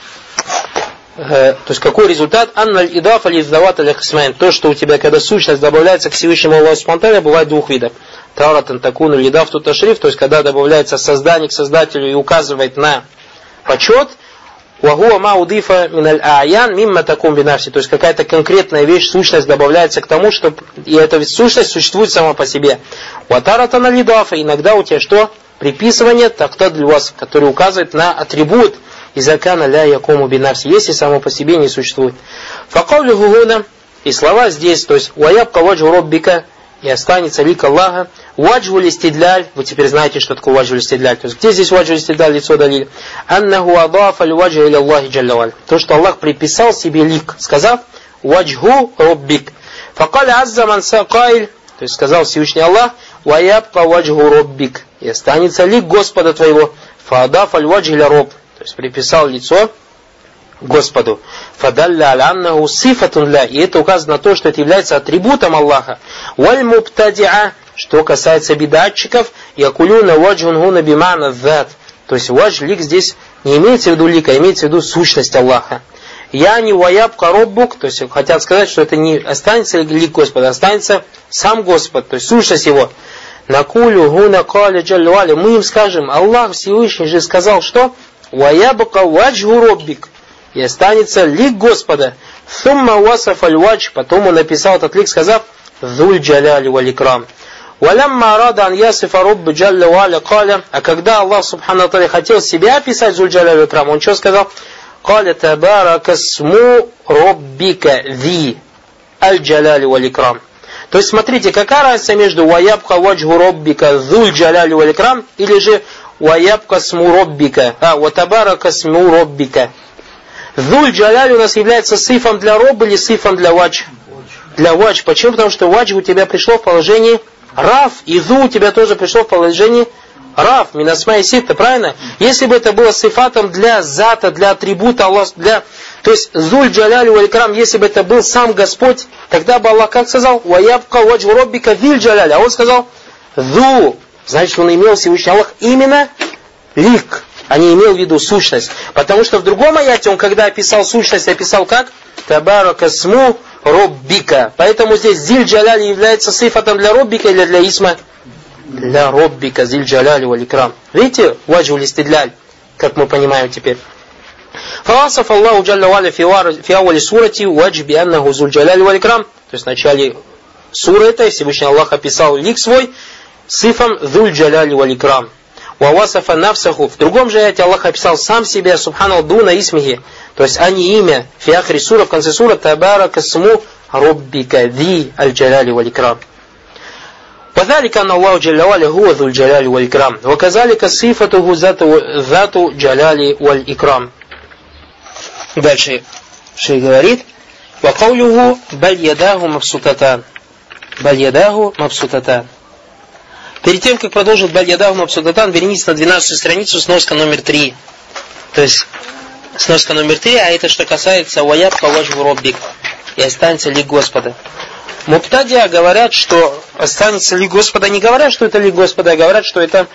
э, то есть какой результат? Анналь идафа лиздават аль-хисмайн. То, что у тебя, когда сущность добавляется к Всевышнему Аллаху субхану ва тааля, бывает двух видов. Таратан такуну лидафту ташриф, то есть когда добавляется создание к создателю и указывает на почет, вагуа ма удифа миналь аян мимма такум бинавси, то есть какая-то конкретная вещь, сущность добавляется к тому, что и эта ведь сущность существует сама по себе. Ватаратан лидафа, иногда у тебя что? Приписывание тактад львас, который указывает на атрибут изакана ля якому бинавси, если само по себе не существует. Факавлю гугуна, и слова здесь, то есть ваябка ваджу роббика, и останется лик Аллаха. Ваджху листидляль, вы теперь знаете, что такое ваджху листидляль. То есть, где здесь ваджху листидляль, лицо далиль? Аннаху адафа аль-ваджха иля Аллахи джалля ва'аля. То, что Аллах приписал себе лик, сказав ваджху роббик. Факаль азза ман сакайль, то есть сказал Всевышний Аллах, ваябка ваджху роббик, и останется лик Господа твоего. Фаадаф аль-ваджх иля роб, то есть приписал лицо Господу. Фадалля аль-аннаху сифатун ля, и это указано на то, что это является атрибутом Аллаха. Валь мубтадиа, что касается бидатчиков, якулюна ваджхун гуна бимана зат, то есть ваджх, лик здесь не имеется в виду лика, а имеется в виду сущность Аллаха. Я не ваябка роббук, то есть хотят сказать, что это не останется лик Господа, останется сам Господь, то есть сущность Его. Накулю гуна каля джалля ва'аля, мы им скажем, Аллах Всевышний же сказал, что ваябка ваджху роббик, и останется лик Господа. Сумма васаф аль-вадж, потом он написал этот лик, сказав зуль джаляли валь икрам. Валямма арада ан ясифа робб джалля ва'аля каля, а когда Аллах субхану ва хотел себя описать зуль джаляли валь икрам, он что сказал? Каля табарака сму роббика зи аль джаляли валь икрам. То есть смотрите, какая разница между ваябка ваджху роббика зуль джаляли валь икрам или же ваябка сму роббика, а ватабарака сму роббика. Зуль джаляли у нас является сифом для роб или сифом для вадж? Для вадж. Почему? Потому что вадж у тебя пришло в положении раф, и зу у тебя тоже пришло в положении раф, минасма и сифта, правильно? Если бы это было сифатом для зата, для атрибута Аллаха, для... то есть зуль джаляли валь икрам, если бы это был сам Господь, тогда бы Аллах как сказал? Ваябка ваджху роббика виль джаляли. А он сказал зу, значит он имел Всевышний Аллах именно лик, а не имел в виду сущность. Потому что в другом аяте он, когда описал сущность, описал как? Табарака сму роббика. Поэтому здесь зиль джаляли является сифатом для роббика или для исма? Для роббика, зиль джаляли валь икрам. Видите, ваджху листидляль, как мы понимаем теперь. Фавасаф Аллаху джалля ва'аля фи ауали сурати вадж би аннаху зуль джаляли валь икрам. То есть в начале суры этой Всевышний Аллах описал лик свой сифом зуль джаляли валь икрам. Вавасафа нафсаху. В другом же аяте Аллах описал сам себя, субханаллах, дуна исмихи. То есть, а не имя. Фи ахри сура, в конце сура, табарака сму роббика ди аль джаляли валь икрам. وذلك أن الله جل وعلا هو ذو الجلال والإكرام وكذلك صفته ذات جلال والإكرام. Дальше шейх говорит: وقوله بل يداه مبسوطتان بل يداه مبسوطتان. Перед тем, как продолжить баль ядаху мабсутатан, вернитесь на двенадцатую страницу, сноска номер три. То есть сноска номер три, а это что касается ваябка ваджху роббик, и останется лик Господа. Мубтадиа говорят, что останется лик Господа, не говорят, что это лик Господа, а говорят, что это,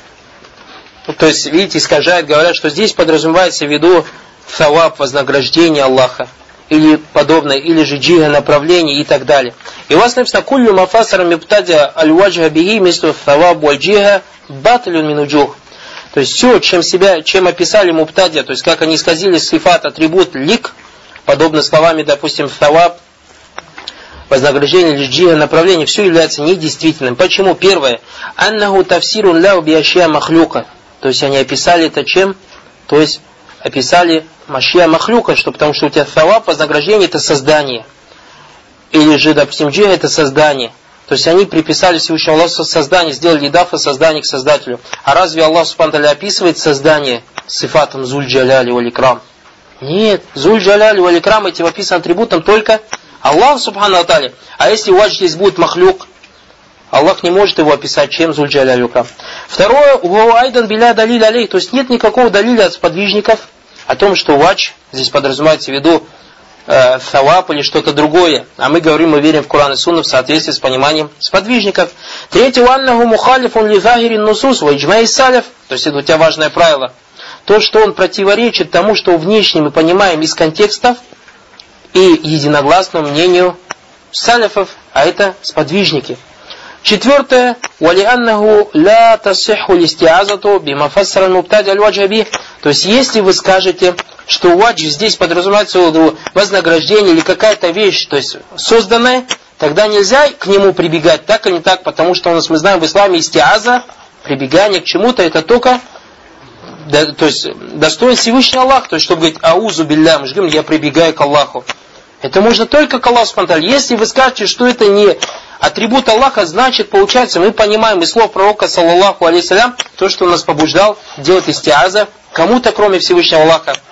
то есть, видите, искажают, говорят, что здесь подразумевается в виду саваб, вознаграждение Аллаха, или подобное, или же джига, направление и так далее. И у вас написано: куллю мафасара мибтадиа аль-ваджха бихи мислу саваб валь джига батлюн мин уджух. То есть все, чем себя, чем описали мубтадиа, то есть как они исказили сифат, атрибут, лик, подобно словами, допустим, саваб, вознаграждение или джига, направление, все является недействительным. Почему? Первое: аннаху тафсирун ляу биашья махлюка. То есть они описали это чем? То есть описали машья махлюка, что потому что у тебя саваб, вознаграждение, это создание. Или же, допустим, джига, это создание. То есть они приписали Всевышнему Аллаху создание, сделали идафа создание к Создателю. А разве Аллах субхану ва тааля описывает создание сифатом зуль джаляли валь икрам? Нет, зуль джаляли валь икрам этим описан атрибутом только Аллах субхану ва тааля. А если у вас здесь будет махлюк, Аллах не может его описать, чем зуль джаляли валь икрам. Второе: угу айдан биля далиль алей. То есть нет никакого далиля от сподвижников о том, что вадж здесь подразумевается в виду э, саваб или что-то другое. А мы говорим, мы верим в Коран и Сунну в соответствии с пониманием сподвижников. Третье: ваннаху мухалифун ли захирин нусус ва иджмаи саляф. То есть это у тебя важное правило. То, что он противоречит тому, что внешне мы понимаем из контекстов, и единогласному мнению саляфов, а это сподвижники. Четвертое: валианнаху ла тасиху листиазату бимафассара мубтади аль-ваджха бих. То есть если вы скажете, что вадж здесь подразумевается вознаграждение или какая-то вещь, то есть созданная, тогда нельзя к нему прибегать так или не так, потому что у нас, мы знаем, в исламе истиаза, прибегание к чему-то, это только да, то есть достоин Всевышний Аллах, то есть чтобы говорить аузу билля, мы же говорим, я прибегаю к Аллаху. Это можно только к Аллаху субхану ва тааля. Если вы скажете, что это не атрибут Аллаха, значит, получается, мы понимаем из слов пророка, саллаллаху алейхи салям, то, что он нас побуждал делать истиаза кому-то, кроме Всевышнего Аллаха.